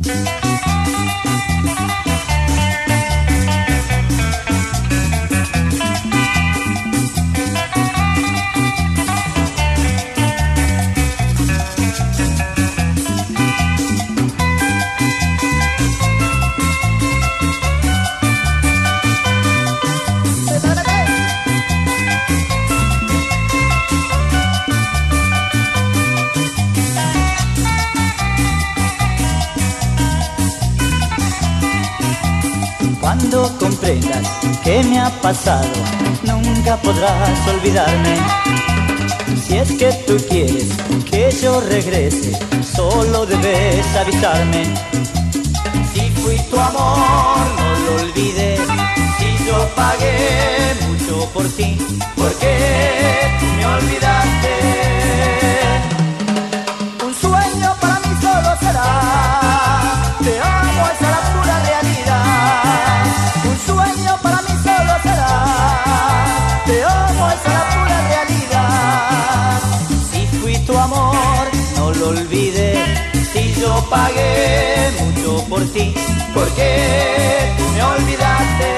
Cuando comprendas qué me ha pasado, nunca podrás olvidarme. Si es que tú quieres que yo regrese, solo debes avisarme. Si fui tu amor, no lo olvides. Si yo pagué mucho por ti, ¿por qué tú me olvidaste? Un sueño para mí solo será. Te amo, esa es la pura realidad. Un sueño para mí solo será. Te amo, esa es la pura realidad. Si fui tu amor, no lo olvides. Si yo pagué mucho por ti, ¿por qué tú me olvidaste?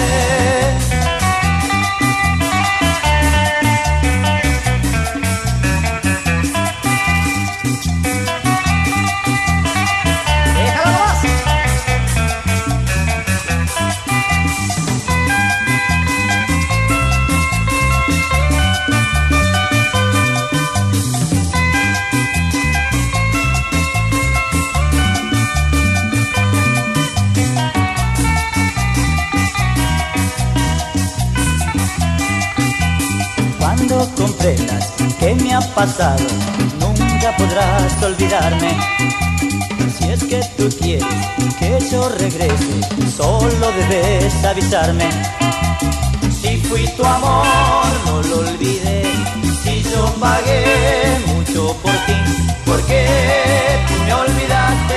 Cuando comprendas qué me ha pasado, nunca podrás olvidarme. Si es que tú quieres que yo regrese, solo debes avisarme. Si fui tu amor, no lo olvides. Si yo pagué mucho por ti, ¿por qué tú me olvidaste?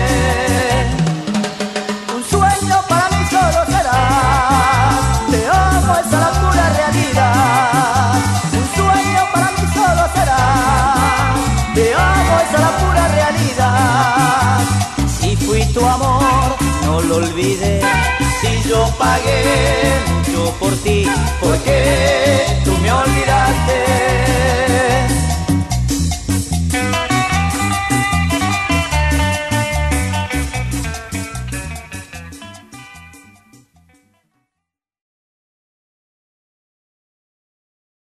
Un sueño para mí solo será. Te amo, esa es la pura realidad. Un sueño para mí solo será. Te amo, esa es la pura realidad. Si fui tu amor, no lo olvides. Si yo pagué mucho por ti, ¿por qué tú me olvidaste?